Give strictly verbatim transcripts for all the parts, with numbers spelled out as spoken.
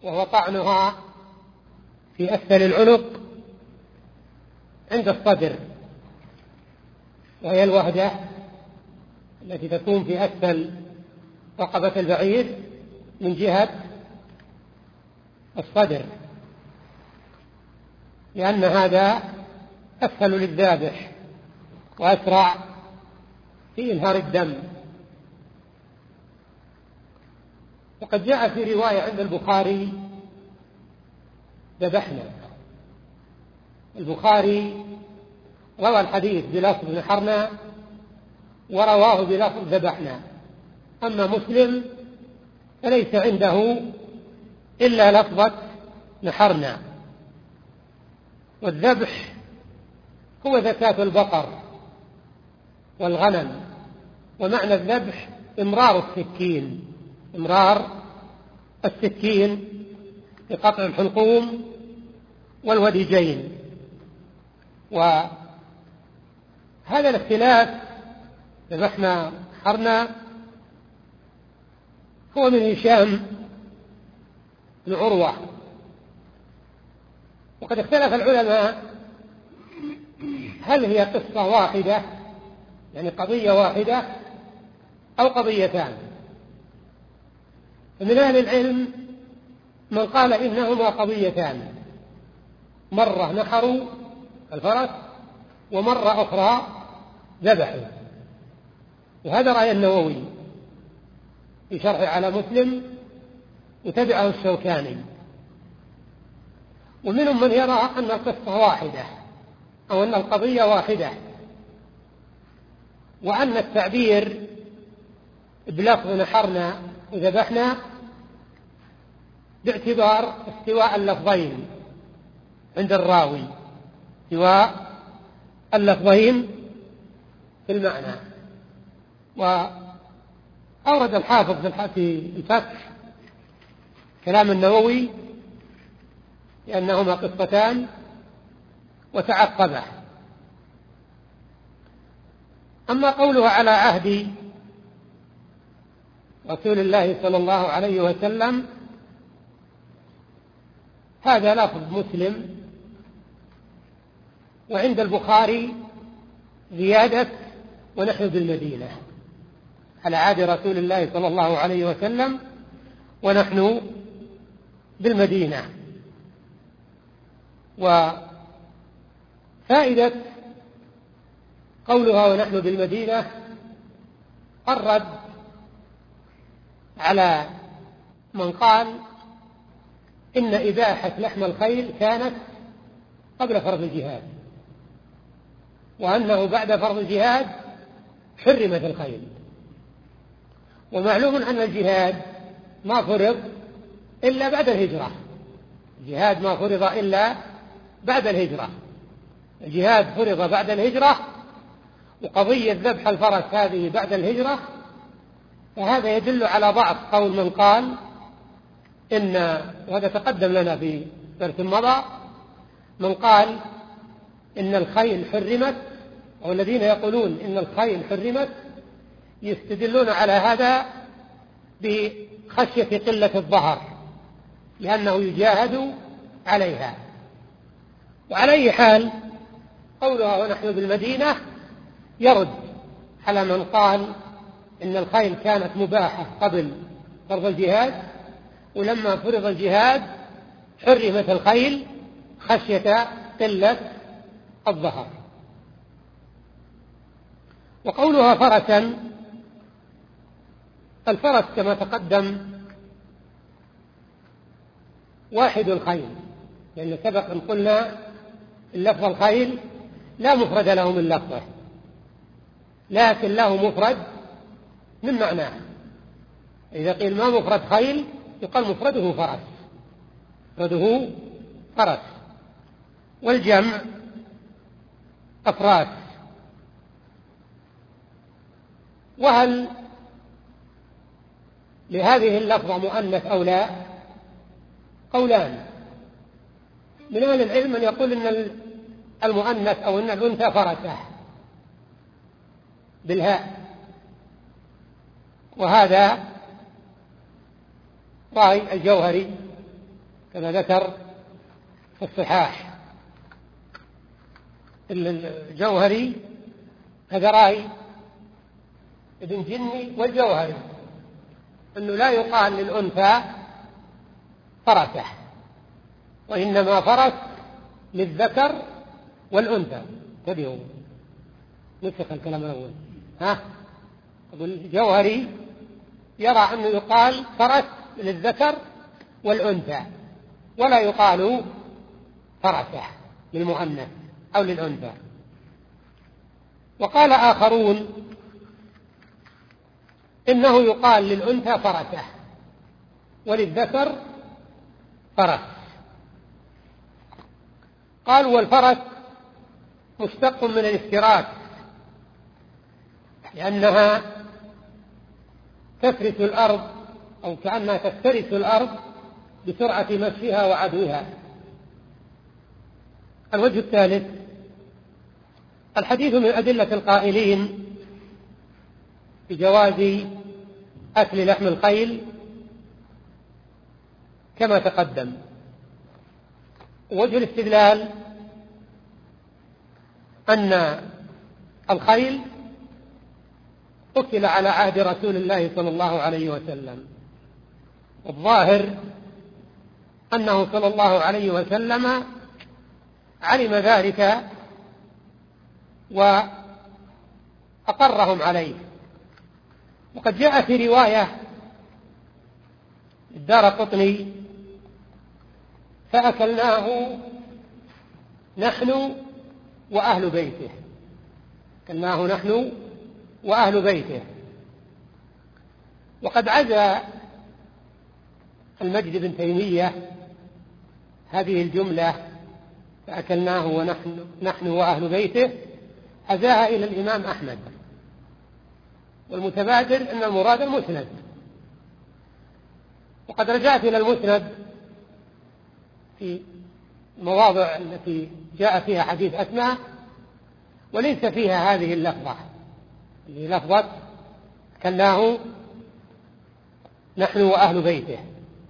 وهو طعنها في أسفل العنق عند الصدر، وهي الوهدة التي تكون في أسفل رقبة البعير من جهة الصدر، لأن هذا أسهل للذابح وأسرع في إنهار الدم. وقد جاء في رواية عند البخاري ذبحنا. البخاري روى الحديث بلفظ نحرنا ورواه بلفظ ذبحنا، أما مسلم فليس عنده إلا لفظة نحرنا. والذبح هو زكاة البقر والغنم، ومعنى الذبح إمرار السكين، إمرار السكين لقطع الحلقوم والوديجين. وهذا الاختلاف ذبحنا حرنا هو من هشام بن عروة. وقد اختلف العلماء هل هي قصة واحدة، يعني قضية واحدة، أو قضيتان. فمن أهل العلم من قال إنهما قضيتان، مرة نحروا الفرس ومرة أخرى ذبحوا، وهذا رأي النووي في شرح على مسلم وتبعه الشوكاني. ومنهم من يرى أن القصة واحدة أو أن القضية واحدة، وأن التعبير بلفظ نحرنا وذبحنا باعتبار استواء اللفظين عند الراوي، استواء اللفظين في المعنى. وأورد الحافظ في الفتح كلام النووي لأنهما قصتان وتعقبه. أما قوله على عهد رسول الله صلى الله عليه وسلم، هذا لفظ مسلم، وعند البخاري زيادة ونحن بالمدينة، على عهد رسول الله صلى الله عليه وسلم ونحن بالمدينة. وفائدة قولها ونحن بالمدينة الرد على من قال إن إباحة لحم الخيل كانت قبل فرض الجهاد، وأنه بعد فرض الجهاد حرمت الخيل. ومعلوم أن الجهاد ما فرض إلا بعد الهجرة، الجهاد ما فرض إلا بعد الهجرة، الجهاد فرض بعد الهجرة، وقضية ذبح الفرس هذه بعد الهجرة. فهذا يدل على ضعف قول من قال إن، وهذا تقدم لنا في درس مضى، من قال إن الخيل حرمت، أو الذين يقولون إن الخيل حرمت يستدلون على هذا بخشية قلة الظهر، لأنه يجاهد عليها. وعلى أي حال قولها ونحن بالمدينة يرد على من قال إن الخيل كانت مباحة قبل فرض الجهاد، ولما فرض الجهاد حرمت الخيل خشية قلة الظهر. وقولها فرسا، الفرس كما تقدم واحد الخيل، لأن سبق أن قلنا اللفظ الخيل لا مفرد له من لفظه، لكن له مفرد من معناه. إذا قيل ما مفرد خيل يقال مفرده فرس، مفرده فرس، والجمع أفراس. وهل لهذه اللفظة مؤنث أو لا؟ قولان. من أهل العلم من يقول إن المؤنث أو إن الأنثى فرسة بالهاء، وهذا رأي الجوهري كما ذكر في الصحاح الجوهري هذراي ابن جني والجوهري أنه لا يقال للأنثى فرسة، وإنما فرس للذكر والأنثى. تبعوا نسخ الكلام الأول. ها الجوهري يرى أنه يقال فرس للذكر والأنثى، ولا يقال فرسة للمؤنث أو للأنثى. وقال آخرون إنه يقال للأنثى فرسة وللذكر فرس. قالوا والفرس مشتق من الافتراس، لأنها تفرس الأرض أو كأنها تفترس الأرض بسرعة مشيها وعدوها. الوجه الثالث الحديث من أدلة القائلين بجواز أكل لحم الخيل كما تقدم. وجه الاستدلال أن الخيل أكل على عهد رسول الله صلى الله عليه وسلم، والظاهر أنه صلى الله عليه وسلم علم ذلك وأقرهم عليه. وقد جاء في رواية الدارقطني فأكلناه نحن وأهل بيته، أكلناه نحن وأهل بيته. وقد عزى المجد بن تيمية هذه الجملة فأكلناه ونحن نحن وأهل بيته، عزاها إلى الإمام أحمد، والمتبادر أن المراد المسند. وقد رجعت إلى المسند في المواضع التي جاء فيها حديث أسماء وليس فيها هذه اللفظة، اللي لفظة أكلناه نحن وأهل بيته.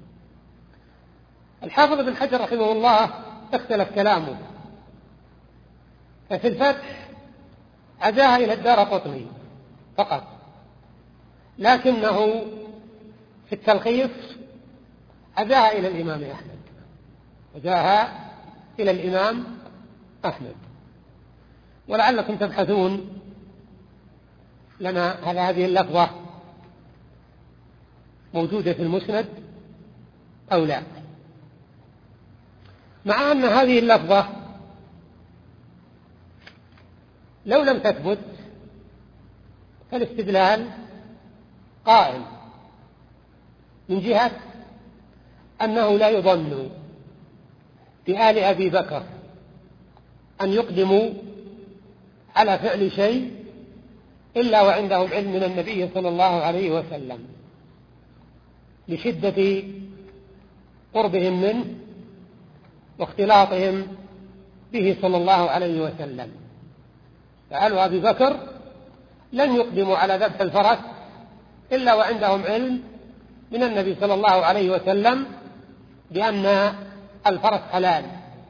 الحافظ بن حجر رحمه الله اختلف كلامه، ففي الفتح عزاها إلى الدارقطني فقط، لكنه في التلخيص عزاها إلى الإمام أحمد، عزاها إلى الإمام أحمد. ولعلكم تبحثون لنا هل هذه اللفظة موجودة في المسند أو لا، مع أن هذه اللفظة لو لم تثبت فالاستدلال قائم، من جهة أنه لا يظن بآل أبي بكر أن يقدموا على فعل شيء إلا وعندهم علم من النبي صلى الله عليه وسلم، لشدة قربهم منه واختلاطهم به صلى الله عليه وسلم. فآل أبي بكر لن يقدموا على ذبح الفرس إلا وعندهم علم من النبي صلى الله عليه وسلم بأن الفرس حلال.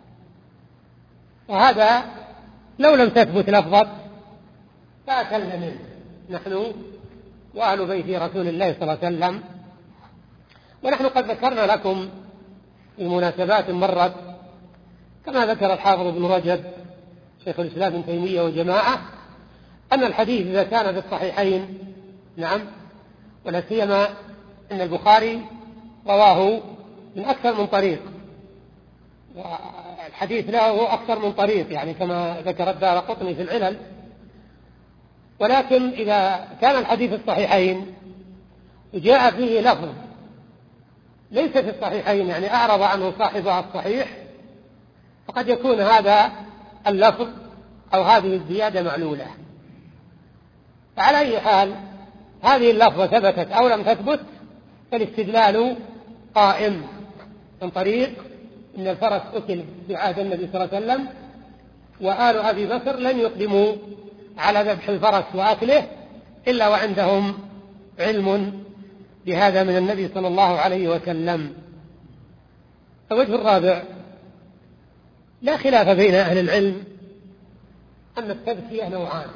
وهذا لو لم تثبت لفظة فأكلنا منه نحن وأهل بيت رسول الله صلى الله عليه وسلم. ونحن قد ذكرنا لكم في مناسبات مرت كما ذكر الحافظ ابن رجب شيخ الإسلام ابن تيمية وجماعة أن الحديث إذا كان في الصحيحين نعم، ولا سيما أن البخاري رواه من أكثر من طريق، والحديث له أكثر من طريق يعني كما ذكر الدارقطني في العلل. ولكن إذا كان الحديث الصحيحين وجاء فيه لفظ ليس في الصحيحين يعني أعرض عنه صاحبها الصحيح، فقد يكون هذا اللفظ أو هذه الزيادة معلولة. فعلى أي حال هذه اللفظة ثبتت أو لم تثبت فالاستدلال قائم من طريق إن الفرس أكل بعهد النبي صلى الله عليه وسلم، وآل أبي بكر لن يقدموا على ذبح الفرس وأكله إلا وعندهم علم بهذا من النبي صلى الله عليه وسلم. الوجه الرابع: لا خلاف بين أهل العلم أن التذكية نوعان: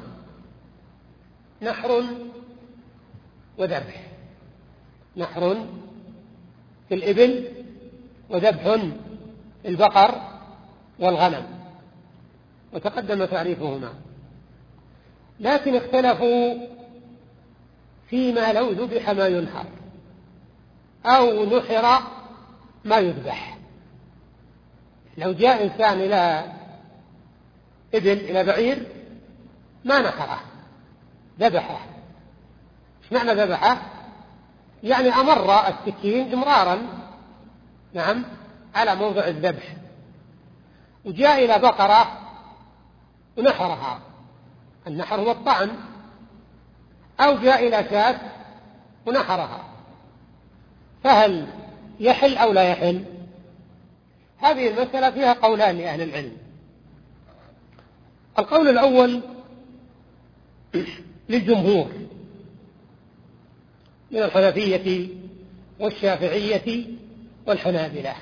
نحر وذبح. نحر في الإبل، وذبح في البقر والغنم، وتقدم تعريفهما. لكن اختلفوا فيما لو ذبح ما ينحر أو نحر ما يذبح. لو جاء إنسان إلى إبل، إلى بعير، ما نحره، ذبحه. ايش معنى ذبحه؟ يعني أمر السكين إمرارا، نعم، على موضع الذبح. وجاء إلى بقرة ونحرها، النحر هو الطعن. أو جاء إلى شاة ونحرها، فهل يحل أو لا يحل؟ هذه المسألة فيها قولان لأهل العلم. القول الأول للجمهور من الحنفية والشافعية والحنابلة،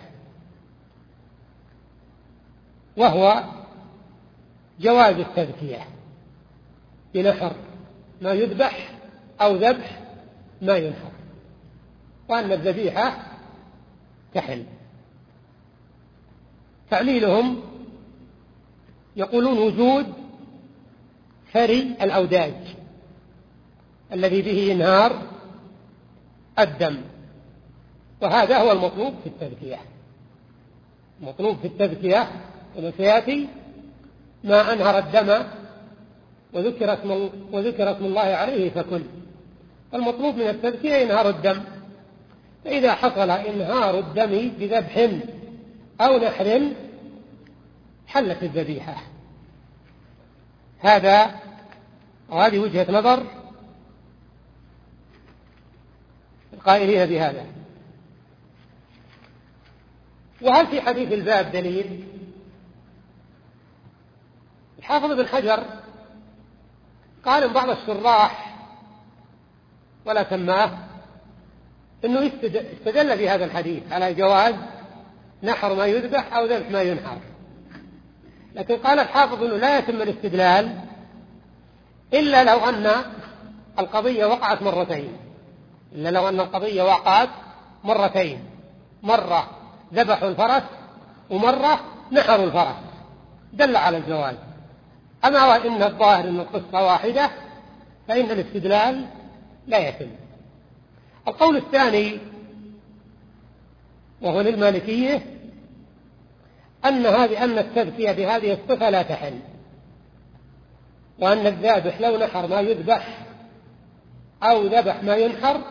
وهو جواز التذكية بنحر ما يذبح أو ذبح ما ينحر، وأن الذبيحة تحل. تعليلهم يقولون وجود فري الأوداج الذي به إنهار الدم، وهذا هو المطلوب في التذكية. المطلوب في التذكية كما سيأتي ما أنهر الدم وذكر اسم, وذكر اسم الله عليه فكل. المطلوب من التذكية إنهار الدم، فإذا حصل إنهار الدم بذبح أو نحر حلت الذبيحة. هذا وهذه وجهة نظر القائلين بهذا. وهل في حديث الباب دليل؟ الحافظ بن حجر قال إن بعض الشراح ولا سماه إنه استدل بهذا الحديث على جواز نحر ما يذبح أو ذبح ما ينحر، لكن قال الحافظ إنه لا يتم الاستدلال إلا لو أن القضية وقعت مرتين إلا لو أن القضية وقعت مرتين مرة ذبحوا الفرس ومرة نحروا الفرس، دل على الجواز. أما وإن الظاهر أن القصة واحدة فإن الاستدلال لا يتم. القول الثاني وهو للمالكية أن هذه أن التذكية بهذه الصفة لا تحل، وأن الذابح لو نحر ما يذبح أو ذبح ما ينحر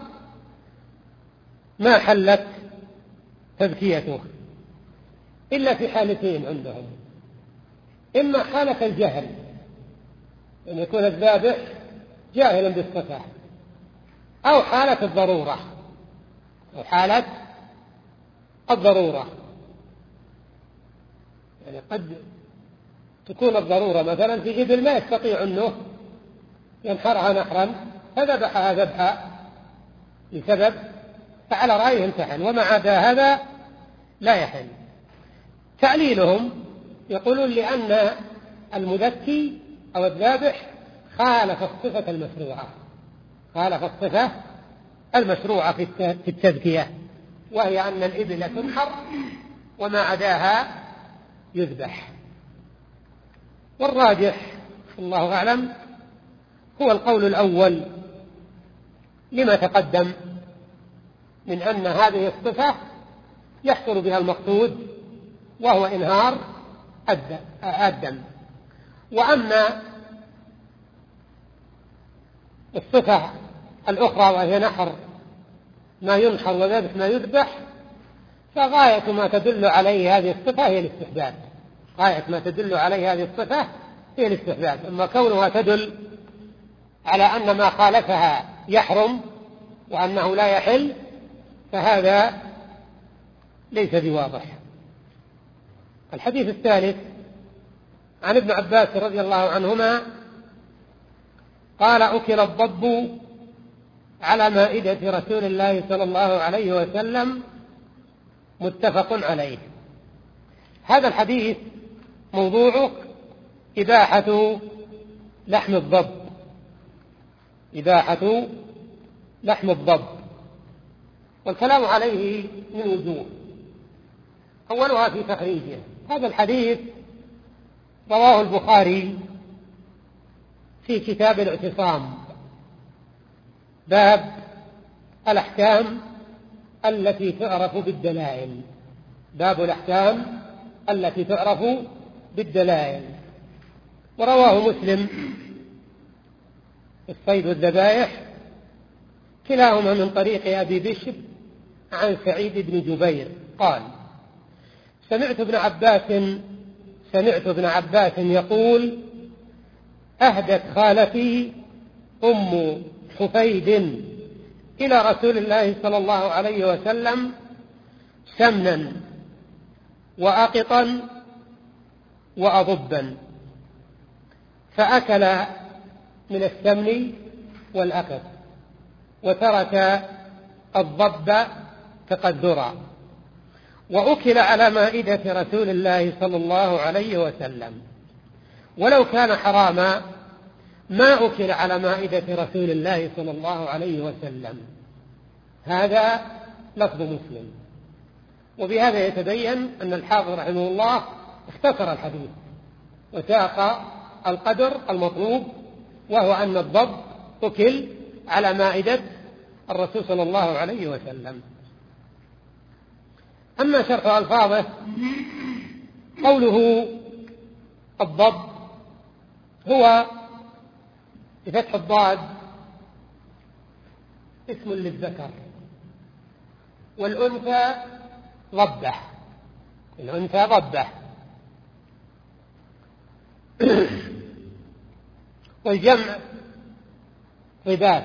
ما حلت تذكيته إلا في حالتين عندهم: إما حالة الجهل، أن يكون الذابح جاهلا بالصفة، أو حالة الضرورة أو حالة الضرورة. يعني قد تكون الضرورة مثلا في إبل ما يستطيع أنه ينحرها نحرا فذبحها ذبحا لسبب، فعلى رأيهم تحل، وما عدا هذا لا يحل. تعليلهم يقولون لأن المذكي أو الذابح خالف الصفة المشروعة خالف الصفة المشروعة في التذكية، وهي أن الإبل تنحر وما عداها يذبح. والراجح الله أعلم هو القول الأول لما تقدم من أن هذه الصفة يحصل بها المقصود وهو إنهار الدم. وأما الصفة الأخرى وهي نحر ما ينحر وذبح ما يذبح فغاية ما تدل عليه هذه الصفة هي الاستحباب غاية ما تدل عليه هذه الصفة هي الاستحباب. أما كونها تدل على أن ما خالفها يحرم وأنه لا يحل فهذا ليس بواضح. الحديث الثالث عن ابن عباس رضي الله عنهما قال: أكل الضب على مائدة رسول الله صلى الله عليه وسلم متفق عليه. هذا الحديث موضوعه إباحة لحم الضب، إباحة لحم الضب، والكلام عليه من وجوه. أولها في تخريجه. هذا الحديث رواه البخاري في كتاب الاعتصام، باب الأحكام التي تعرف بالدلائل، باب الأحكام التي تعرف بالدلائل. ورواه مسلم الصيد والذبائح، كلاهما من طريق أبي بشر عن سعيد بن جبير قال: سمعت ابن عباس سمعت ابن عباس يقول: أهدت خالتي أم حفيد إلى رسول الله صلى الله عليه وسلم سمنا وأقطا وأضبا، فأكل من السمن والأقط وترك الضب تقدرا، وأكل على مائدة رسول الله صلى الله عليه وسلم، ولو كان حراما ما أكل على مائدة رسول الله صلى الله عليه وسلم. هذا لفظ مسلم. وبهذا يتبين أن الحافظ رحمه الله اختصر الحديث وساق القدر المطلوب، وهو أن الضب أكل على مائدة الرسول صلى الله عليه وسلم. أما شرح ألفاظه، قوله الضب هو بفتح الضاد اسم للذكر، والأنثى ضبة، الأنثى ضبة. والجمع ضبات،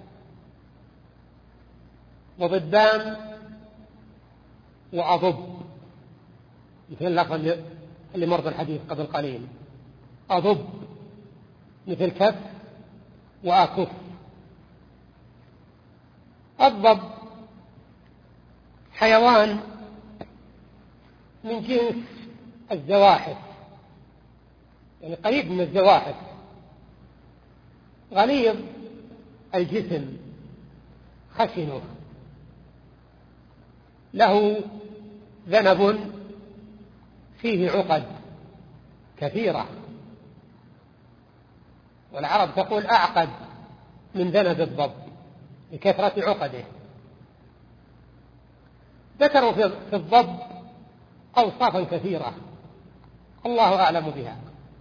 وضبان وأضب، مثل اللفظ اللي مر بالحديث قبل قليل، أضب مثل كف وأكف. الضب حيوان من جنس الزواحف، يعني قريب من الزواحف، غليظ الجسم خشنه، له ذنب فيه عقد كثيرة، والعرب تقول أعقد من ذنب الضب لكثرة عقده. ذكروا في الضب أوصافا كثيرة الله أعلم بها.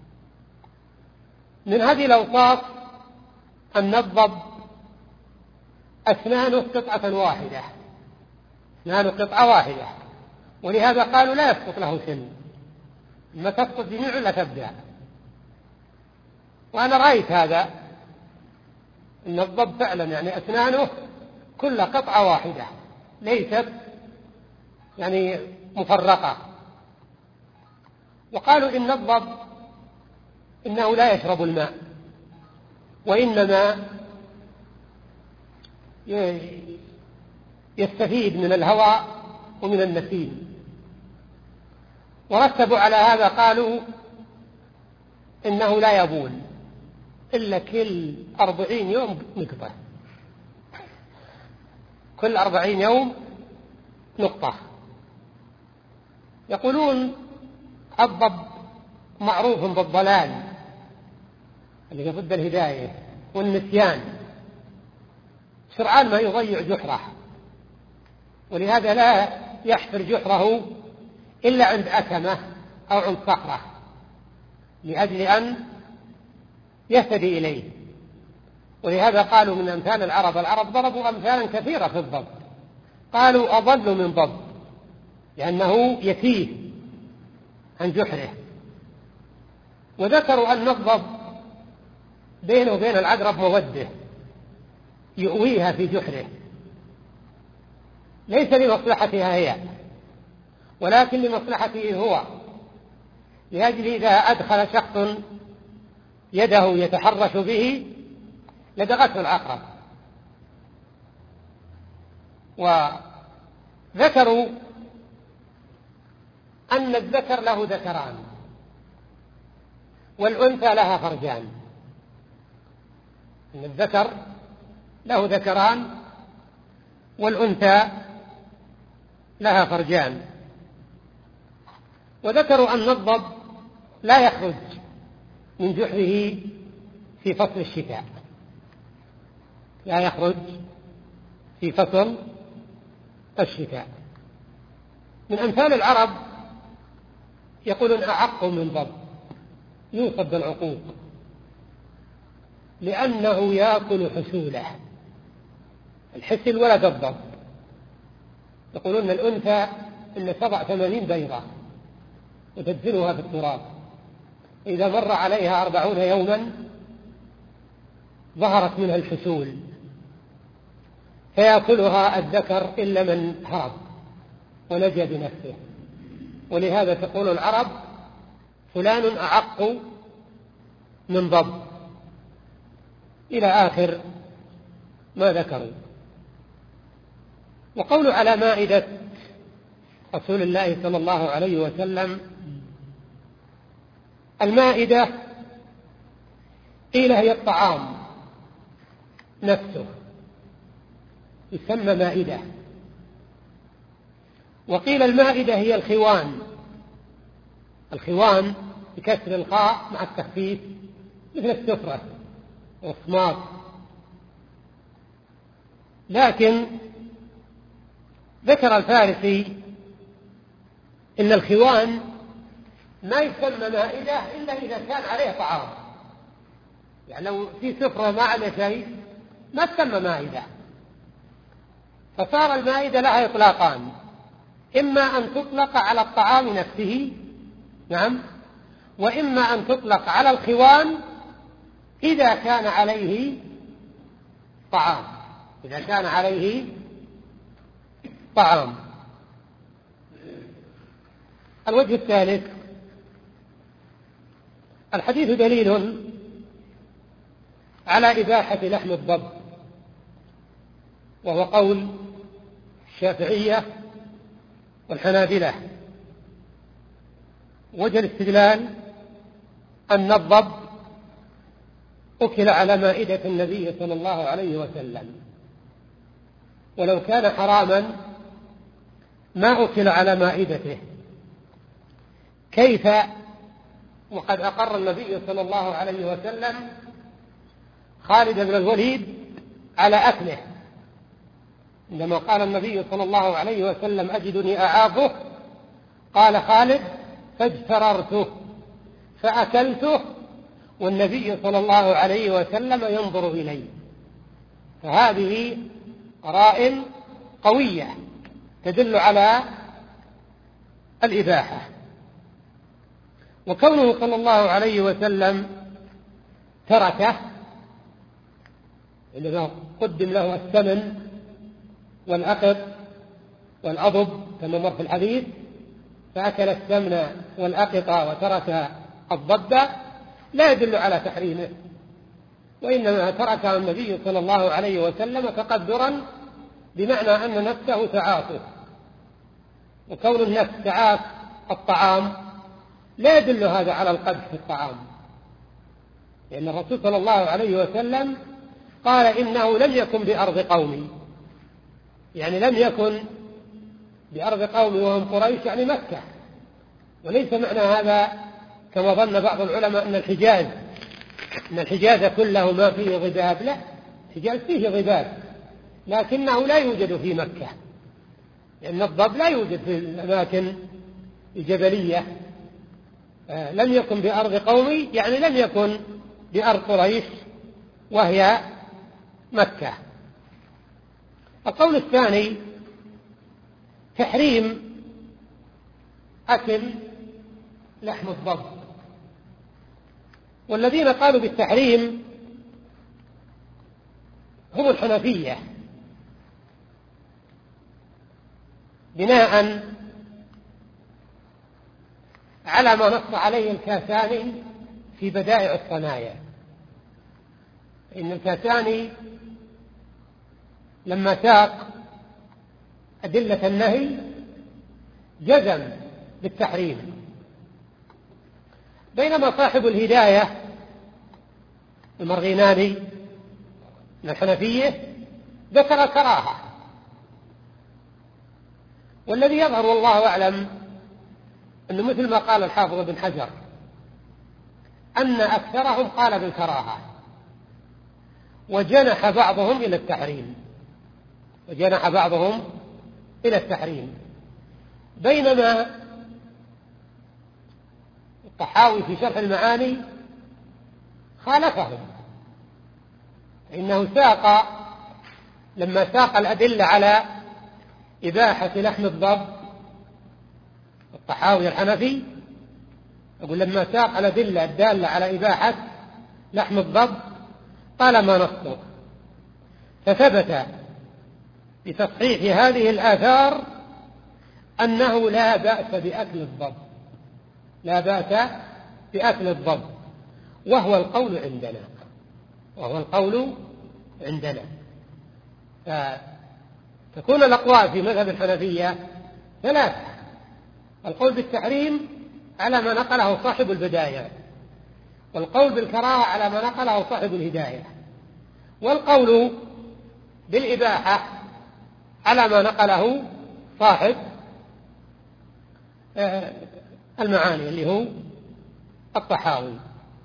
من هذه الأوصاف أن الضب أسنانه قطعة واحدة، أسنانه قطعة واحدة، ولهذا قالوا لا يسقط له سن، ما تسقط جميع لا تبدأ. وأنا رأيت هذا، أن الضب فعلا يعني أسنانه كل قطعة واحدة ليست يعني مفرقة. وقالوا إن الضب إنه لا يشرب الماء، وإنما يستفيد من الهواء ومن النسيم. ورتبوا على هذا قالوا إنه لا يبول إلا كل أربعين يوم نقطة، كل أربعين يوم نقطة. يقولون الضب معروف بالضلال اللي ضد الهداية والنسيان، سرعان ما يضيع جحره، ولهذا لا يحفر جحره إلا عند أكمة أو عند صخرة لأجل أن يهتدي إليه. ولهذا قالوا من أمثال العرب، العرب ضربوا أمثالا كثيرة في الضب، قالوا أضل من ضب لأنه يتيه عن جحره. وذكروا أن الضب بينه وبين العقرب مودة يؤويها في جحره، ليس لمصلحتها هي ولكن لمصلحته هو، لأجل إذا أدخل شخص يده يتحرش به لدغته العقرب. وذكروا أن الذكر له ذكران والأنثى لها فرجان. أن الذكر له ذكران والأنثى لها فرجان. وذكروا أن الضب لا يخرج من جحره في فصل الشتاء، لا يخرج في فصل الشتاء. من أمثال العرب يقولون أعق من ضب، يوصف بالعقوق لأنه يأكل حسوله، الحسل ولد الضب. يقولون الأنثى إن سبع ثمانين بيضة وتدفنها في التراب، إذا مر عليها أربعون يوما ظهرت منها الحسول فيأكلها الذكر إلا من هرب ونجا بنفسه. ولهذا تقول العرب فلان أعق من ضب إلى آخر ما ذكروا. وقول على مائدة رسول الله صلى الله عليه وسلم، المائدة قيل هي الطعام نفسه يسمى مائدة، وقيل المائدة هي الخوان، الخوان بكسر الخاء مع التخفيف مثل السفرة والصماط. لكن ذكر الفارسي إن الخوان ما يسمى مائدة إلا إذا كان عليه طعام، يعني لو في سفرة ما عليه شيء ما تسمى مائدة. فصار المائدة لها إطلاقان، إما أن تطلق على الطعام نفسه، نعم، وإما أن تطلق على الخوان إذا كان عليه طعام، إذا كان عليه طعام. الوجه الثالث، الحديث دليل على إباحة لحم الضب، وهو قول الشافعية والحنابلة. وجه الاستدلال أن الضب أكل على مائدة النبي صلى الله عليه وسلم، ولو كان حراما ما أكل على مائدته. كيف وقد أقر النبي صلى الله عليه وسلم خالد بن الوليد على أكله، عندما قال النبي صلى الله عليه وسلم أجدني أعافه، قال خالد فاجتررته فأكلته والنبي صلى الله عليه وسلم ينظر إلي. فهذه قرائن قوية تدل على الإباحة. وكونه صلى الله عليه وسلم تركه، عندما قدم له الثمن والأقط والأضب كما مر في الحديث، فأكل الثمن والأقط وترك الضب، لا يدل على تحريمه، وإنما تركه النبي صلى الله عليه وسلم تقدرا، بمعنى أن نفسه تعافه. وكون النفس تعاف الطعام لا يدل هذا على القدح في الطعام، لأن الرسول صلى الله عليه وسلم قال إنه لم يكن بأرض قومي، يعني لم يكن بأرض قومي وهم قريش يعني مكة. وليس معنى هذا كما ظن بعض العلماء أن الحجاز أن الحجاز كله ما فيه ضباب، لا، الحجاز فيه ضباب لكنه لا يوجد في مكة، لأن الضب لا يوجد في الأماكن الجبلية. آه لم يكن بأرض قومي يعني لم يكن بأرض قريش وهي مكة. القول الثاني تحريم أكل لحم الضب، والذين قالوا بالتحريم هم الحنفية، بناء على ما نص عليه الكاساني في بدائع الصنايع. إن الكاساني لما ساق أدلة النهي جزم بالتحريم، بينما صاحب الهداية المرغيناني من الحنفية ذكر الكراهة. والذي يظهر والله أعلم أنه مثل ما قال الحافظ بن حجر أن أكثرهم قال بالكراهة، وجنح بعضهم إلى التحريم وجنح بعضهم إلى التحريم بينما الطحاوي في شرح المعاني خالفهم، إنه ساق لما ساق الأدلة على إباحة لحم الضب، الطحاوي الحنفي أقول لما ساق الأدلة الدالة على إباحة لحم الضب قال ما نصه، فثبت بتصحيح هذه الآثار أنه لا بأس بأكل الضب لا بأس بأكل الضب وهو القول عندنا وهو القول عندنا فتكون الأقوال في مذهب الحنفية ثلاثة: القول بالتحريم على ما نقله صاحب البداية، والقول بالكراهة على ما نقله صاحب الهداية، والقول بالإباحة على ما نقله صاحب المعاني اللي هو الطحاوي.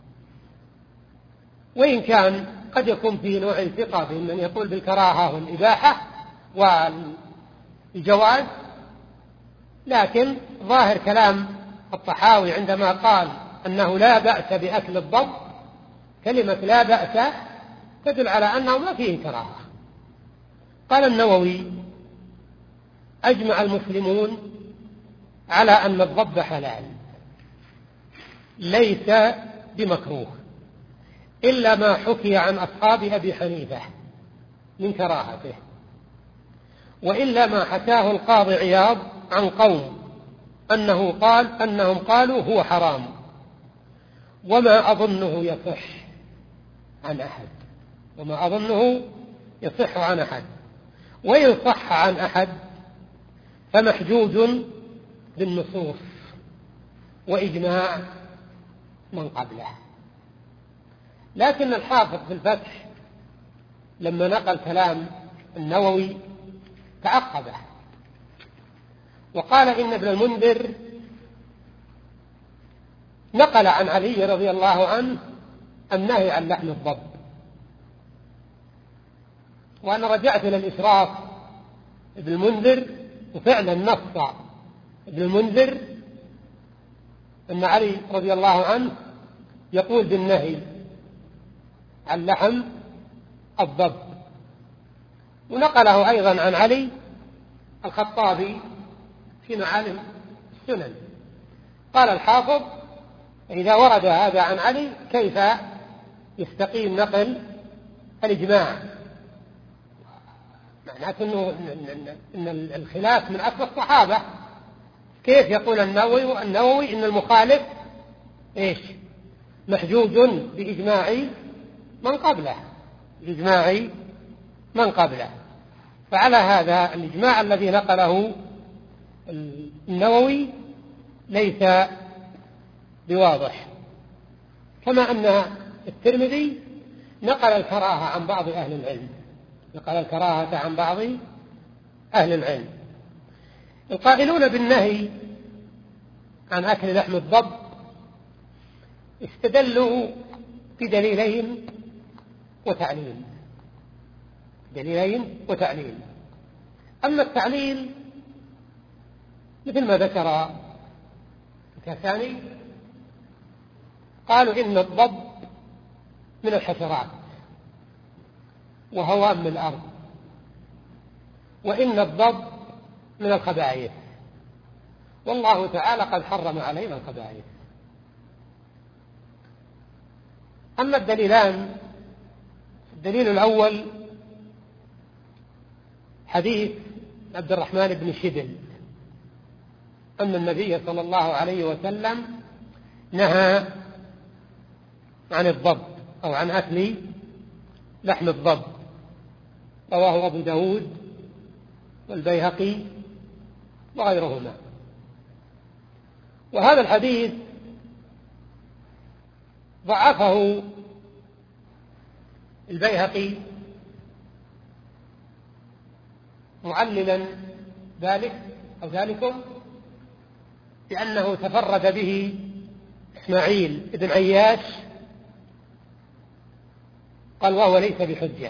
وإن كان قد يكون في نوع الثقة في من يقول بالكراهة والإباحة والجواز، لكن ظاهر كلام الطحاوي عندما قال أنه لا بأس بأكل الضب، كلمة لا بأس تدل على أنه ما فيه كراهة. قال النووي: أجمع المسلمون على أن الضب حلال ليس بمكروه إلا ما حكي عن أصحاب أبي حنيفة من كراهته، وإلا ما حكاه القاضي عياض عن قوم أنه قال أنهم قالوا هو حرام، وما أظنه يصح عن أحد وما أظنه يصح عن أحد وإن صح عن أحد فمحجوج بالنصوص وإجماع من قبله. لكن الحافظ في الفتح لما نقل كلام النووي تعقبه وقال إن ابن المنذر نقل عن علي رضي الله عنه النهي عن لحم الضب، وأنا رجعت إلى الإسراف ابن المنذر وفعلا نص ابن المنذر أن علي رضي الله عنه يقول بالنهي عن لحم الضب. ونقله أيضا عن علي الخطابي في معالم السنن. قال الحافظ: إذا ورد هذا عن علي كيف يستقيم نقل الإجماع؟ معناته إنه إن الخلاف من أصل الصحابة. كيف يقول النووي النووي إن المخالف إيش محجوج بإجماع من قبله بإجماع من قبله؟ فعلى هذا الإجماع الذي نقله النووي ليس بواضح، كما أن الترمذي نقل الكراهة عن بعض أهل العلم نقل الكراهة عن بعض أهل العلم. القائلون بالنهي عن أكل لحم الضب استدلوا بدليلين وتعليل دليلين وتعليل. أما التعليل مثل ما ذكر الكاساني، قالوا إن الضب من الحشرات وهوام من الأرض، وإن الضب من الخبائث، والله تعالى قد حرم علينا الخبائث. أما الدليلان، الدليل الأول حديث عبد الرحمن بن شبل أن النبي صلى الله عليه وسلم نهى عن الضب أو عن أكل لحم الضب، رواه أبو داود والبيهقي وغيرهما. وهذا الحديث ضعفه البيهقي معللا ذلك أو ذلكم بأنه تفرد به إسماعيل بن عياش، قال وهو ليس بحجة.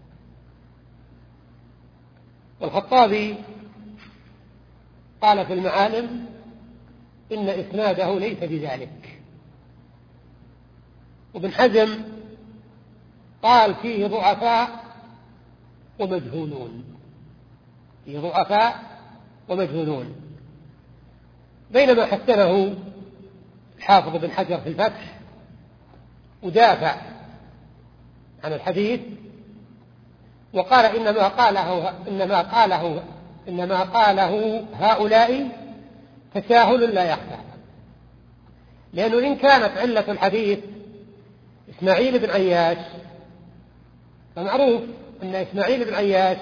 والخطابي قال في المعالم إن إسناده ليس بذلك. وابن حزم قال فيه ضعفاء ومجهولون، فيه ضعفاء ومجهولون، بينما حسنه الحافظ بن حجر في الفتح ودافع عن الحديث وقال إنما قاله إنما قاله إنما قاله هؤلاء تساهل لا يخفى، لأنه إن كانت علة الحديث إسماعيل بن عياش فمعروف أن إسماعيل بن عياش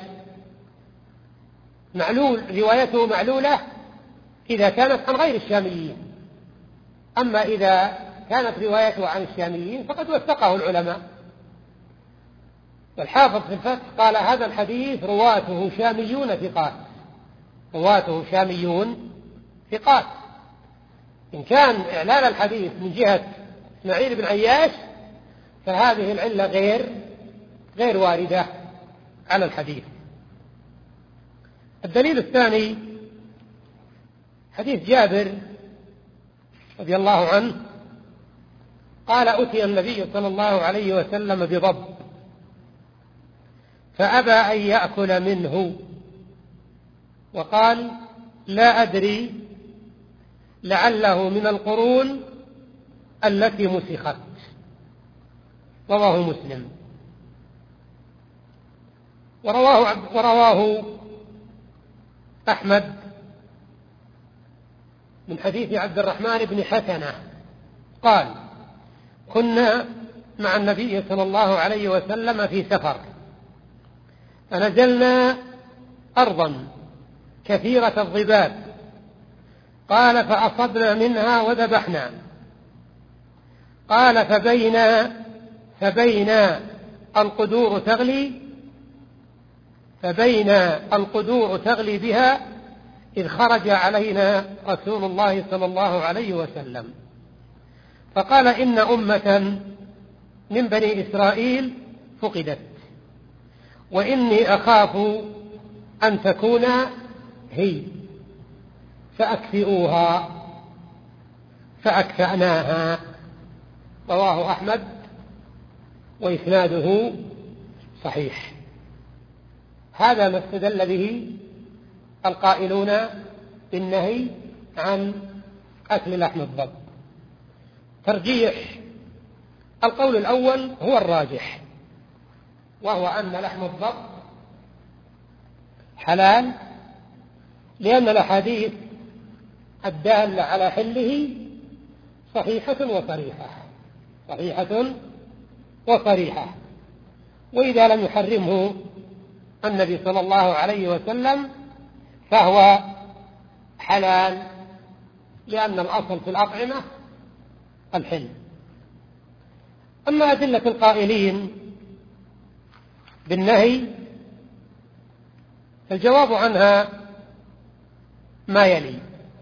معلول، روايته معلولة إذا كانت عن غير الشاميين، أما إذا كانت روايته عن الشاميين فقد وثقه العلماء. والحافظ في الفتح قال هذا الحديث رواته شاميون ثقات، رواته شاميون ثقات. إن كان إعلان الحديث من جهة إسماعيل بن عياش فهذه العلة غير غير واردة على الحديث. الدليل الثاني حديث جابر رضي الله عنه قال أتي النبي صلى الله عليه وسلم بضب فأبى أن يأكل منه وقال لا أدري لعله من القرون التي مسخت. رواه مسلم. ورواه, ورواه أحمد من حديث عبد الرحمن بن حسنة قال كنا مع النبي صلى الله عليه وسلم في سفر فنزلنا أرضا كثيرة الضباب، قال فأصبنا منها وذبحنا، قال فبين فبين القدور تغلي فبين القدور تغلي بها إذ خرج علينا رسول الله صلى الله عليه وسلم فقال إن أمة من بني إسرائيل فقدت وإني أخاف أن تكون هي فأكفئوها فأكفأناها. رواه أحمد وإسناده صحيح. هذا ما استدل به القائلون بالنهي عن أكل لحم الضب. ترجيح القول الأول هو الراجح، وهو أن لحم الضب حلال، لأن الأحاديث الدالة على حله صحيحة وصريحة صحيحة وصريحة وإذا لم يحرمه النبي صلى الله عليه وسلم فهو حلال، لأن الأصل في الأطعمة الحل. أما أدلة القائلين بالنهي فالجواب عنها ما يلي.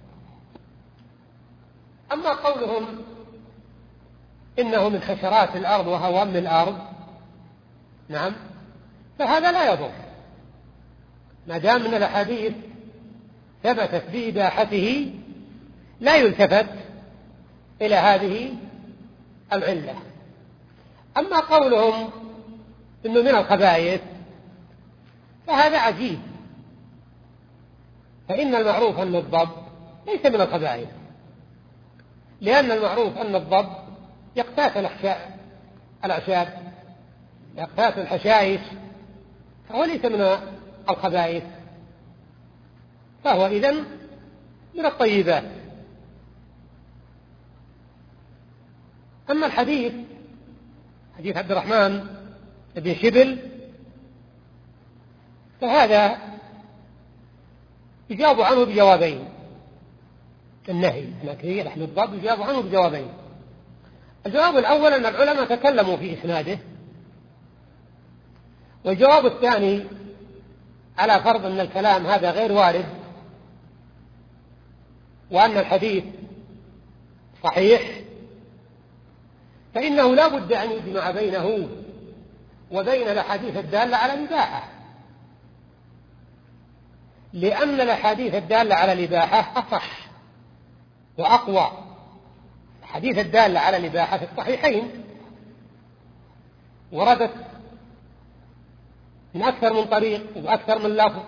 أما قولهم إنه من حشرات الأرض وهوام الأرض، نعم، فهذا لا يضر ما دام من الأحاديث ثبتت بإباحته، لا يلتفت إلى هذه العلة. أما قولهم إنه من الخبائث فهذا عجيب، فإن المعروف أن الضب ليس من الخبائث، لأن المعروف أن الضب يقتات الأعشاب يقتات الحشائش، فهو ليس من الخبائث، فهو إذن من الطيبات. أما الحديث حديث عبد الرحمن بن شبل فهذا يجاب عنه بجوابين. النهي النكري لحم الضب يجاب عنه بجوابين. الجواب الأول أن العلماء تكلموا في إسناده، والجواب الثاني على فرض أن الكلام هذا غير وارد وأن الحديث صحيح، فإنه لا بد أن يجمع بينه وبين الأحاديث الدالة على الإباحة، لأن الأحاديث الدالة على الإباحة أصح وأقوى. الحديث الدالة على الإباحة في الصحيحين وردت من أكثر من طريق وأكثر من لفظ،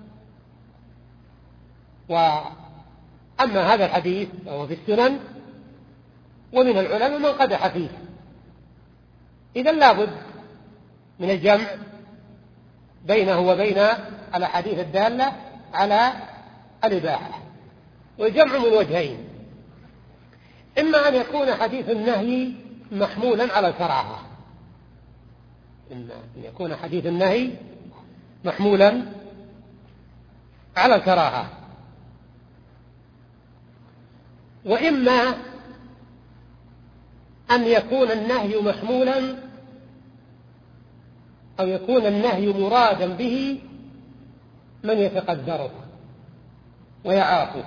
وأما هذا الحديث فهو في السنن ومن العلماء من قدح فيه. إذا لابد من الجمع بينه وبين الأحاديث الدالة على الإباحة، والجمع من وجهين: إما أن يكون حديث النهي محمولا على الكراهة، إما أن يكون حديث النهي محمولا على الكراهة، وإما أن يكون النهي محمولا أو يكون النهي مرادا به من يتقدره ويعافه،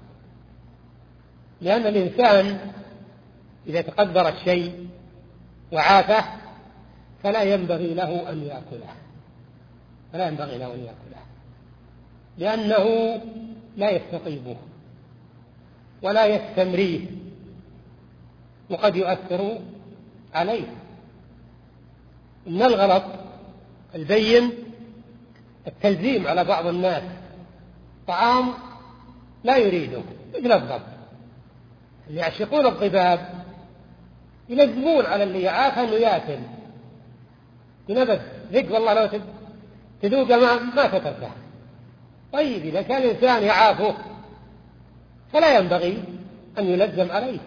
لأن الإنسان إذا تقدر الشيء وعافه فلا ينبغي له أن يأكله، فلا ينبغي له أن يأكله لأنه لا يستطيبه ولا يستمريه وقد يؤثر عليه. من الغلط البين التلزيم على بعض الناس طعام لا يريده، مثل الضب اللي يعشقون الضباب يلزمون على اللي يعافى أنه يأكل بنبذ ذق، والله لو تذوق ما, ما تتركه. طيب إذا كان الإنسان يعافه فلا ينبغي أن يلزم عليه.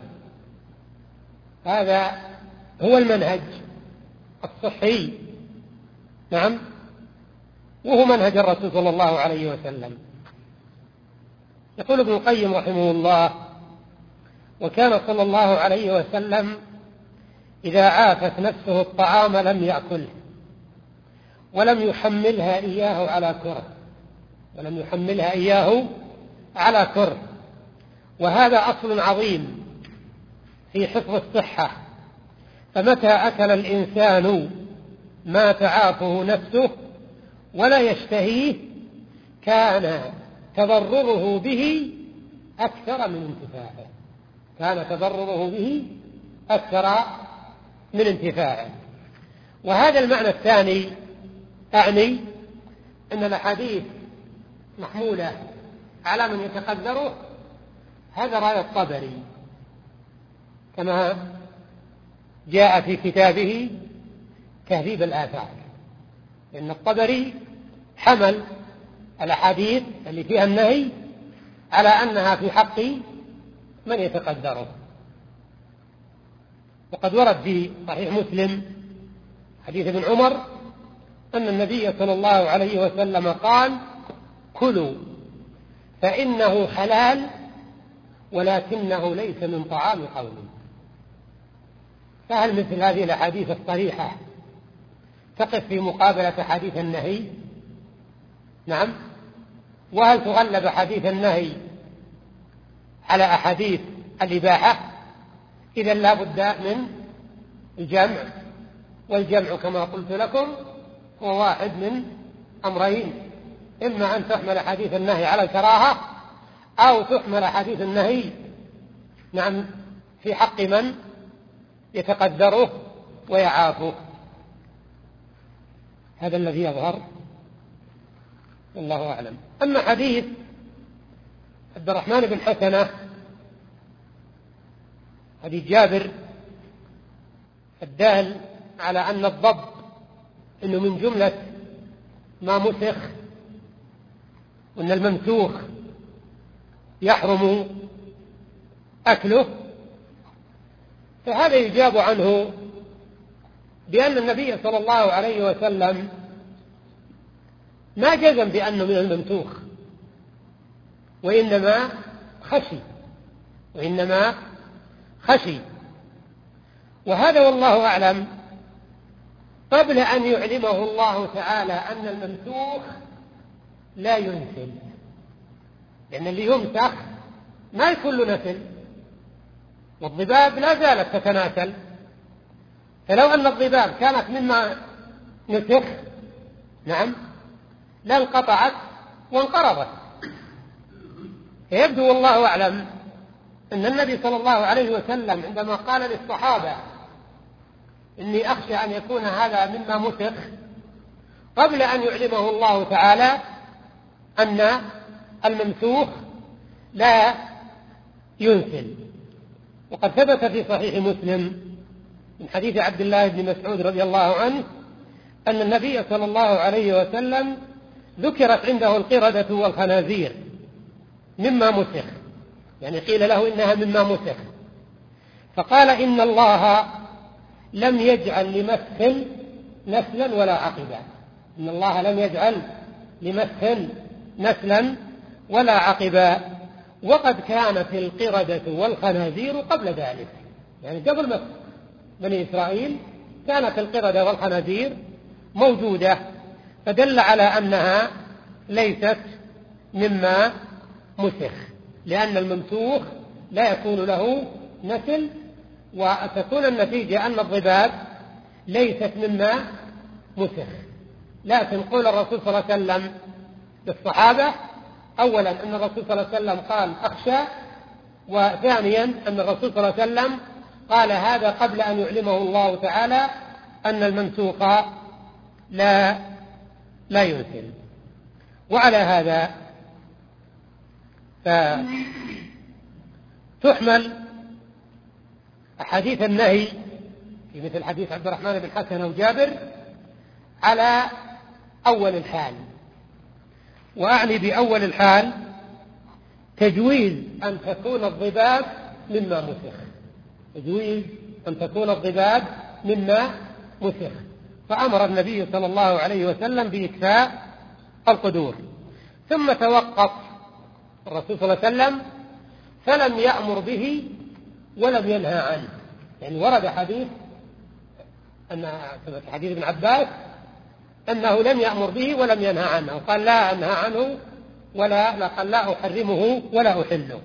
هذا هو المنهج الصحي، نعم، وهو منهج الرسول صلى الله عليه وسلم. يقول ابن القيم رحمه الله: وكان صلى الله عليه وسلم إذا عافت نفسه الطعام لم يأكله ولم يحملها إياه على كره ولم يحملها إياه على كره وهذا أصل عظيم في حفظ الصحة. فمتى أكل الإنسان ما تعافه نفسه ولا يشتهيه كان تضرره به أكثر من انتفاعه كان تضرره به أكثر من انتفاعه. وهذا المعنى الثاني أعني أن الأحاديث محمولة على من يتقدره. هذا رأي الطبري كما جاء في كتابه تهذيب الآثار، لأن الطبري حمل الأحاديث اللي فيها النهي على أنها في حق من يتقدره. وقد ورد في صحيح مسلم حديث ابن عمر أن النبي صلى الله عليه وسلم قال: كلوا فإنه حلال ولكنه ليس من طعام قوم. فهل مثل هذه الأحاديث الصريحة تقف في مقابلة حديث النهي؟ نعم. وهل تغلب حديث النهي على أحاديث الإباحة؟ إذا لا بد من الجمع، والجمع كما قلت لكم هو واحد من أمرين: إما أن تحمل حديث النهي على الكراهة أو تحمل حديث النهي نعم في حق من يتقدره ويعافه. هذا الذي يظهر، والله أعلم. أما حديث عبد الرحمن بن حسنة حديث جابر الدال على أن الضب إنه من جملة ما مسخ، وأن الممسوخ يحرم أكله، فهذا يجاب عنه بأن النبي صلى الله عليه وسلم ما جزم بأنه من الممسوخ، وإنما خشي وإنما خشي. وهذا والله أعلم قبل أن يعلمه الله تعالى أن الممسوخ لا ينسل، لأن اللي يمسخ ما يكون له نسل، والضباب لا زالت تتناسل. فلو أن الضباب كانت مما نسخ نعم لانقطعت وانقرضت. يبدو والله أعلم أن النبي صلى الله عليه وسلم عندما قال للصحابة إني أخشى أن يكون هذا مما مسخ قبل أن يعلمه الله تعالى أن الممسوخ لا ينسل. وقد ثبت في صحيح مسلم من حديث عبد الله بن مسعود رضي الله عنه أن النبي صلى الله عليه وسلم ذكرت عنده القردة والخنازير مما مسخ، يعني قيل له إنها مما مسخ، فقال إن الله لم يجعل لمسخ نسلا ولا عقبا. إن الله لم يجعل لمسخ نسلا ولا عقبا، وقد كانت القردة والخنازير قبل ذلك، يعني قبل مسخ بني إسرائيل كانت القردة والخنازير موجودة، فدل على أنها ليست مما مسخ، لأن الممسوخ لا يكون له نسل، وتكون النتيجة أن الضباب ليست مما مسخ. لكن قول الرسول صلى الله عليه وسلم للصحابة أولا أن الرسول صلى الله عليه وسلم قال أخشى، وثانيا أن الرسول صلى الله عليه وسلم قال هذا قبل أن يعلمه الله تعالى أن الممسوخ لا لا ينسل. وعلى هذا فتحمل أحاديث النهي في مثل حديث عبد الرحمن بن حسن وجابر على أول الحال. وأعني بأول الحال تجويز أن تكون الضباب مما مسخ، تجويز أن تكون الضباب مما مسخ، فأمر النبي صلى الله عليه وسلم بإكفاء القدور. ثم توقف الرسول صلى الله عليه وسلم فلم يأمر به ولم ينهى عنه، يعني ورد حديث أن في حديث ابن عباس أنه لم يأمر به ولم ينهى عنه، قال لا أنهى عنه ولا لا قال لا أحرمه ولا أحله.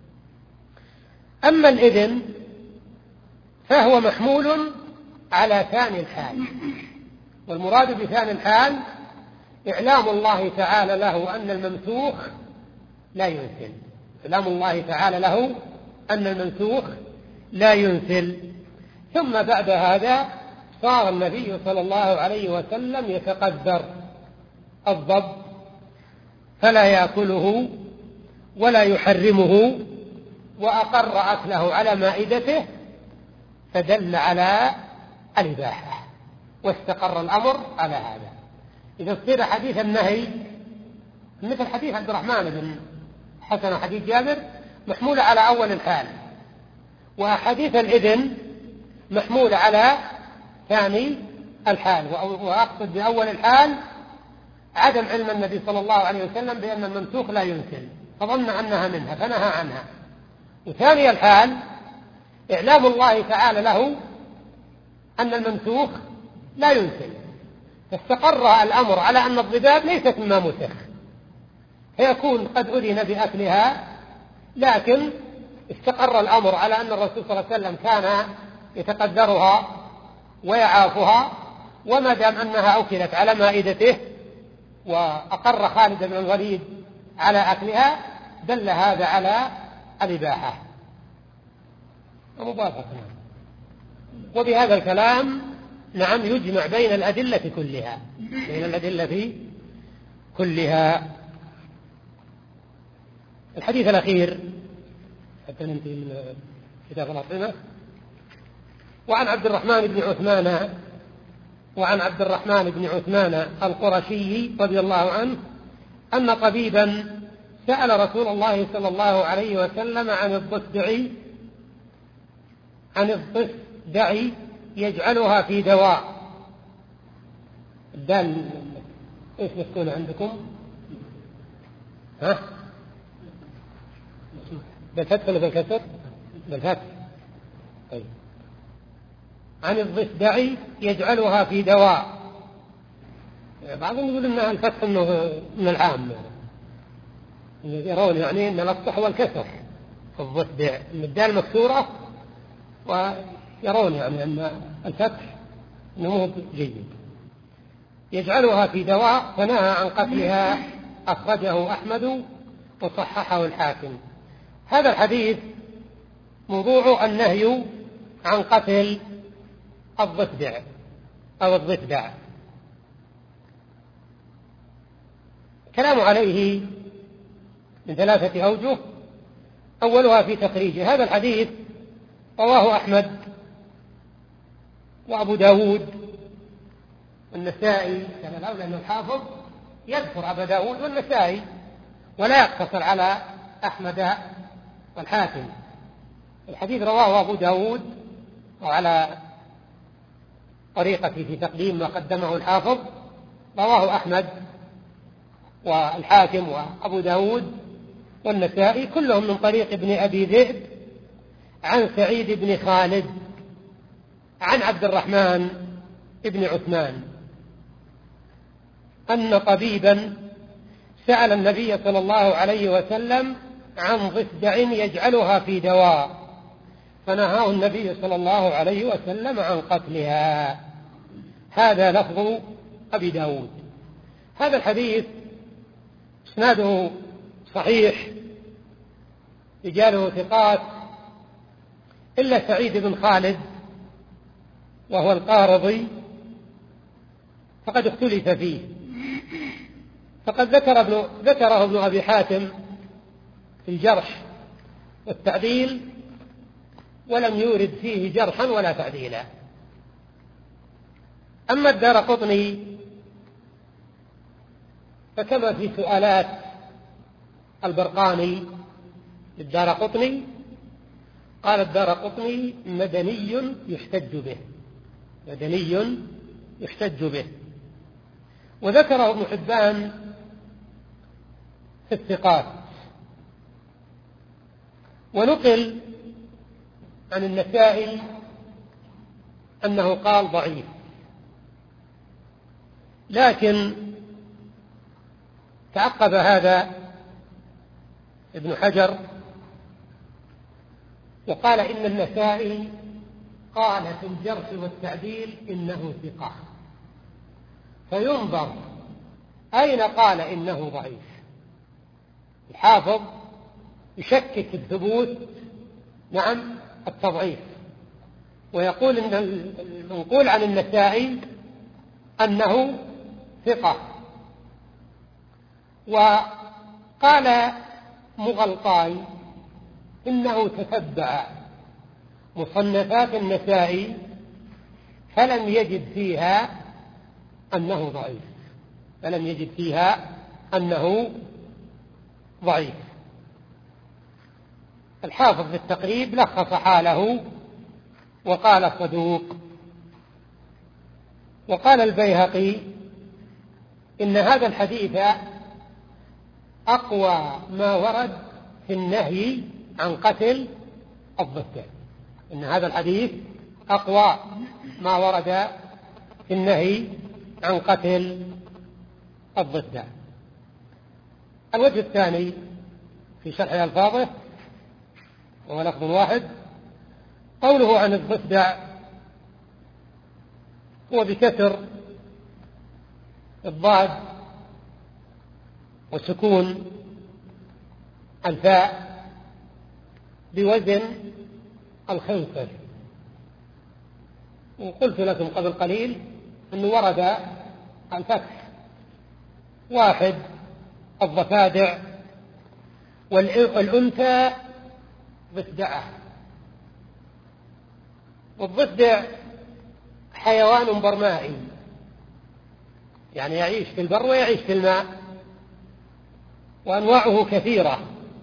أما الإذن فهو محمول على ثاني الحال، والمراد بثاني الحال إعلام الله تعالى له أن الممسوخ لا ينسل، إعلام الله تعالى له أن الممسوخ لا ينسل. ثم بعد هذا صار النبي صلى الله عليه وسلم يتقدر الضب فلا يأكله ولا يحرمه، وأقر أكله على مائدته، فدل على الإباحة واستقر الأمر على هذا. إذا صير حديث النهي مثل حديث عبد الرحمن بن حسن وحديث جابر محمولة على أول الحال، وحديث الإذن محمول على ثاني الحال. وأقصد بأول الحال عدم علم النبي صلى الله عليه وسلم بأن الممسوخ لا ينسل فظن أنها منها فنهى عنها. وثاني الحال إعلام الله تعالى له أن الممسوخ لا ينسل، فاستقر الأمر على أن الضباب ليست مما مسخ، فيكون قد أذن بأكلها، لكن استقر الأمر على أن الرسول صلى الله عليه وسلم كان يتقدرها ويعافها، وما دام أنها أكلت على مائدته وأقر خالد بن الوليد على أكلها دل هذا على الإباحة ومباشرة. وبهذا الكلام نعم يجمع بين الأدلة كلها، بين الأدلة كلها. الحديث الأخير حتى ننتهي من كتاب الأطعمة. وعن عبد الرحمن بن عثمان وعن عبد الرحمن بن عثمان القرشي رضي الله عنه أن طبيبا سأل رسول الله صلى الله عليه وسلم عن الضفدع عن الضفدع يجعلها في دواء. الدال ايش مسكون عندكم؟ ها؟ بالفتح ولا بالكسر؟ بالفتح. طيب. عن الضفدع يجعلها في دواء. بعضهم يقول إنها الفتح إنه من العام، يرون يعني إن الأفصح هو الكسر في الضفدع، إن الدال مكسورة، ويرون يعني أن الفتح إنه جيد. يجعلها في دواء فنهى عن قتلها، أخرجه أحمد وصححه الحاكم. هذا الحديث موضوع النهي عن قتل الضفدع أو الضفدع. كلام عليه من ثلاثة أوجه. أولها في تخريجه. هذا الحديث رواه أحمد وأبو داود والنسائي، كان الأولى أن الحافظ يذكر أبا داود والنسائي ولا يقتصر على أحمد والحاكم. الحديث رواه أبو داود، وعلى طريقة في تقديم ما قدمه الحافظ رواه أحمد والحاكم وأبو داود والنسائي، كلهم من طريق ابن أبي ذئب عن سعيد بن خالد عن عبد الرحمن بن عثمان أن طبيبا سأل النبي صلى الله عليه وسلم عن ضفدع يجعلها في دواء، فنهاه النبي صلى الله عليه وسلم عن قتلها. هذا لفظ أبي داود. هذا الحديث إسناده صحيح، رجاله ثقات إلا سعيد بن خالد وهو القارضي فقد اختلف فيه، فقد ذكر ابن ذكره ابن أبي حاتم في الجرح والتعديل، ولم يورد فيه جرحا ولا تعديلا. أما الدارقطني فكما في سؤالات البرقاني للدارقطني قال الدارقطني مدني يحتج به، مدني يحتج به. وذكره ابن حبان في الثقات. ونقل عن النسائي أنه قال ضعيف، لكن تعقب هذا ابن حجر وقال إن النسائي قال في الجرح والتعديل إنه ثقة، فينظر أين قال إنه ضعيف. الحافظ يشكك الثبوت، نعم التضعيف، ويقول إن المنقول عن النسائي أنه ثقة. وقال مغلطاي إنه تتبع مصنفات النسائي فلم يجد فيها أنه ضعيف، فلم يجد فيها أنه ضعيف. الحافظ في التقريب لخص حاله وقال صدوق. وقال البيهقي إن هذا الحديث أقوى ما ورد في النهي عن قتل الضفدع، إن هذا الحديث أقوى ما ورد في النهي عن قتل الضفدع. الوجه الثاني في شرح ألفاظه وهو لفظ واحد، قوله عن الضفدع هو بكسر الضاد وسكون الفاء بوزن الخنصر. وقلت لكم قبل قليل أنه ورد الفتح واحد الضفادع، والأنثى ضفدعة. والضفدع حيوان برمائي، يعني يعيش في البر ويعيش في الماء، وأنواعه كثيرة.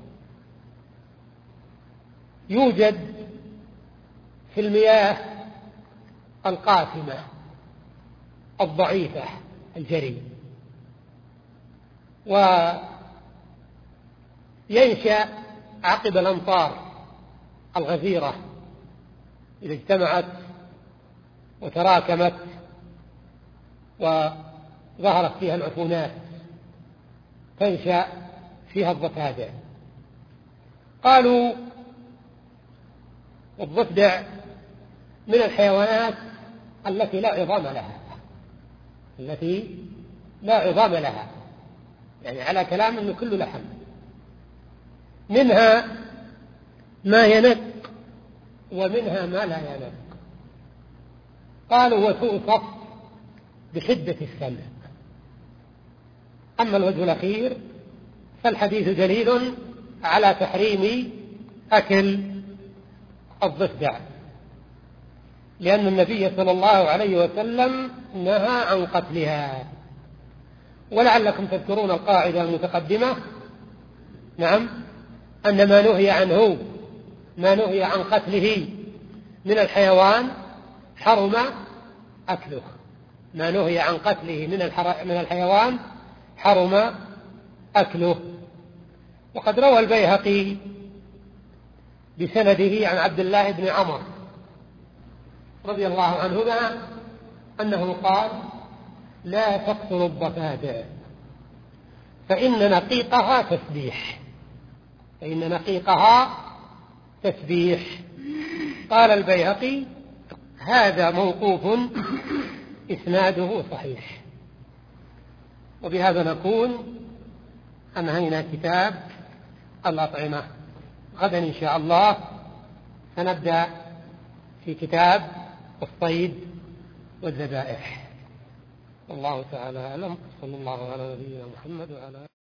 يوجد في المياه القاتمة الضعيفة الجري، وينشأ عقب الأمطار الغزيرة إذا اجتمعت وتراكمت وظهرت فيها العفونات تنشأ فيها الضفادع. قالوا الضفدع من الحيوانات التي لا عظام لها، التي لا عظام لها، يعني على كلام أنه كله لحم، منها ما ينق ومنها ما لا ينق. قالوا وتوصف بشدة السمع. أما الوجه الأخير فالحديث دليل على تحريم أكل الضفدع، لأن النبي صلى الله عليه وسلم نهى عن قتلها. ولعلكم تذكرون القاعدة المتقدمة، نعم، أن ما نهي عنه ما نهي عن قتله من الحيوان حرم أكله، ما نهي عن قتله من, من الحيوان حرم أكله. وقد روى البيهقي بسنده عن عبد الله بن عمر رضي الله عنهما أنه قال: لا تقتلوا الضفادع فإن نقيقها تسبيح، فإن نقيقها تسبيح. قال البيهقي: هذا موقوف إسناده صحيح. وبهذا نكون أنهينا كتاب الأطعمة. غدا إن شاء الله سنبدأ في كتاب الصيد والذبائح. والله تعالى أعلم. صلى الله على نبينا محمد وعلى